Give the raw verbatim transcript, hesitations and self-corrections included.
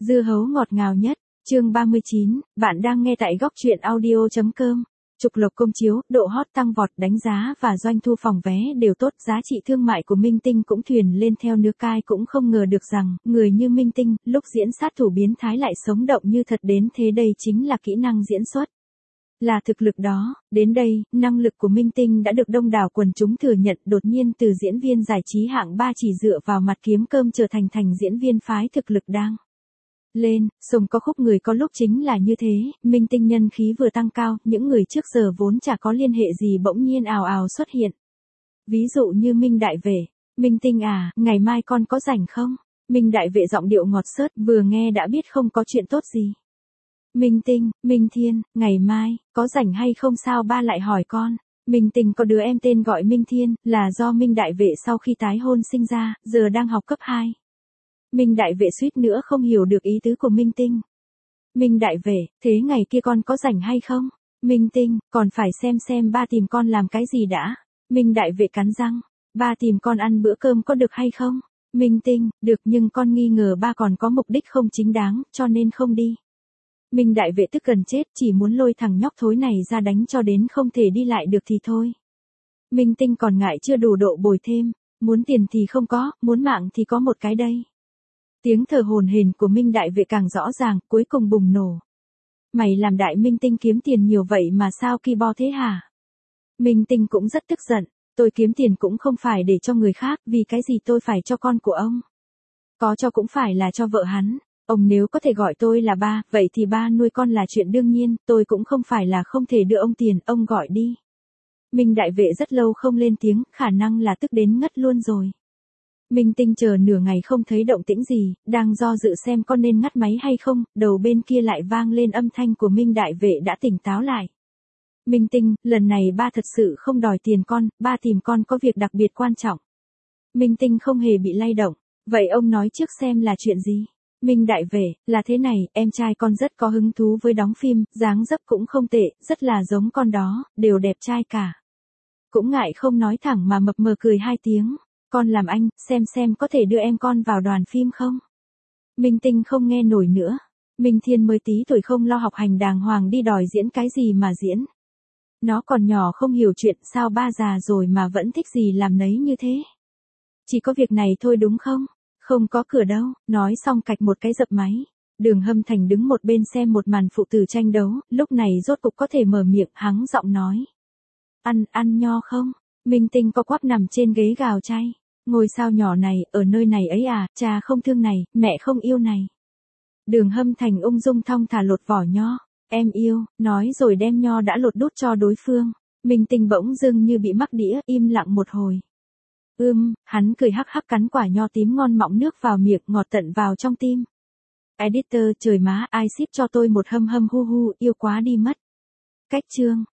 Dưa hấu ngọt ngào nhất, chương ba mươi chín, bạn đang nghe tại góc truyện audio.com. Trục lộc công chiếu, độ hot tăng vọt, đánh giá và doanh thu phòng vé đều tốt, giá trị thương mại của Minh Tinh cũng thuyền lên theo nước. Cai cũng không ngờ được rằng, người như Minh Tinh, lúc diễn sát thủ biến thái lại sống động như thật đến thế. Đây chính là kỹ năng diễn xuất, là thực lực đó. Đến đây, năng lực của Minh Tinh đã được đông đảo quần chúng thừa nhận. Đột nhiên từ diễn viên giải trí hạng ba chỉ dựa vào mặt kiếm cơm trở thành thành diễn viên phái thực lực đang lên, sùng có khúc người có lúc chính là như thế. Minh Tinh nhân khí vừa tăng cao, những người trước giờ vốn chả có liên hệ gì bỗng nhiên ào ào xuất hiện. Ví dụ như Minh Đại Vệ. Minh Tinh à, ngày mai con có rảnh không? Minh Đại Vệ giọng điệu ngọt xớt, vừa nghe đã biết không có chuyện tốt gì. Minh Tinh, Minh Thiên, ngày mai, có rảnh hay không sao ba lại hỏi con? Minh Tinh có đứa em tên gọi Minh Thiên, là do Minh Đại Vệ sau khi tái hôn sinh ra, giờ đang học cấp hai. Minh Đại Vệ suýt nữa không hiểu được ý tứ của Minh Tinh. Minh Đại Vệ, thế ngày kia con có rảnh hay không? Minh Tinh, còn phải xem xem ba tìm con làm cái gì đã. Minh Đại Vệ cắn răng, ba tìm con ăn bữa cơm có được hay không? Minh Tinh, được nhưng con nghi ngờ ba còn có mục đích không chính đáng, cho nên không đi. Minh Đại Vệ tức gần chết, chỉ muốn lôi thằng nhóc thối này ra đánh cho đến không thể đi lại được thì thôi. Minh Tinh còn ngại chưa đủ độ bồi thêm, muốn tiền thì không có, muốn mạng thì có một cái đây. Tiếng thở hổn hển của Minh Đại Vệ càng rõ ràng, cuối cùng bùng nổ. Mày làm đại Minh Tinh kiếm tiền nhiều vậy mà sao ki bo thế hả? Minh Tinh cũng rất tức giận, tôi kiếm tiền cũng không phải để cho người khác, vì cái gì tôi phải cho con của ông? Có cho cũng phải là cho vợ hắn, ông nếu có thể gọi tôi là ba, vậy thì ba nuôi con là chuyện đương nhiên, tôi cũng không phải là không thể đưa ông tiền, ông gọi đi. Minh Đại Vệ rất lâu không lên tiếng, khả năng là tức đến ngất luôn rồi. Minh Tinh chờ nửa ngày không thấy động tĩnh gì, đang do dự xem con nên ngắt máy hay không, đầu bên kia lại vang lên âm thanh của Minh Đại Vệ đã tỉnh táo lại. Minh Tinh, lần này ba thật sự không đòi tiền con, ba tìm con có việc đặc biệt quan trọng. Minh Tinh không hề bị lay động, vậy ông nói trước xem là chuyện gì? Minh Đại Vệ, là thế này, em trai con rất có hứng thú với đóng phim, dáng dấp cũng không tệ, rất là giống con đó, đều đẹp trai cả. Cũng ngại không nói thẳng mà mập mờ cười hai tiếng. Con làm anh, xem xem có thể đưa em con vào đoàn phim không? Minh Tinh không nghe nổi nữa. Minh Thiên mới tí tuổi không lo học hành đàng hoàng đi đòi diễn cái gì mà diễn. Nó còn nhỏ không hiểu chuyện, sao ba già rồi mà vẫn thích gì làm nấy như thế. Chỉ có việc này thôi đúng không? Không có cửa đâu, nói xong cạch một cái dập máy. Đường Hâm Thành đứng một bên xem một màn phụ tử tranh đấu, lúc này rốt cục có thể mở miệng, hắng giọng nói. Ăn, ăn nho không? Minh Tinh co quắp nằm trên ghế gào chay. Ngôi sao nhỏ này, ở nơi này ấy à, cha không thương này, mẹ không yêu này. Đường Hâm Thành ung dung thong thả lột vỏ nho, em yêu, nói rồi đem nho đã lột đút cho đối phương. Minh Tinh bỗng dưng như bị mắc đĩa, im lặng một hồi. Ưm, hắn cười hắc hắc cắn quả nho tím ngon mọng nước vào miệng, ngọt tận vào trong tim. Editor, trời má, ai ship cho tôi một hâm hâm hu hu, yêu quá đi mất. Cách chương.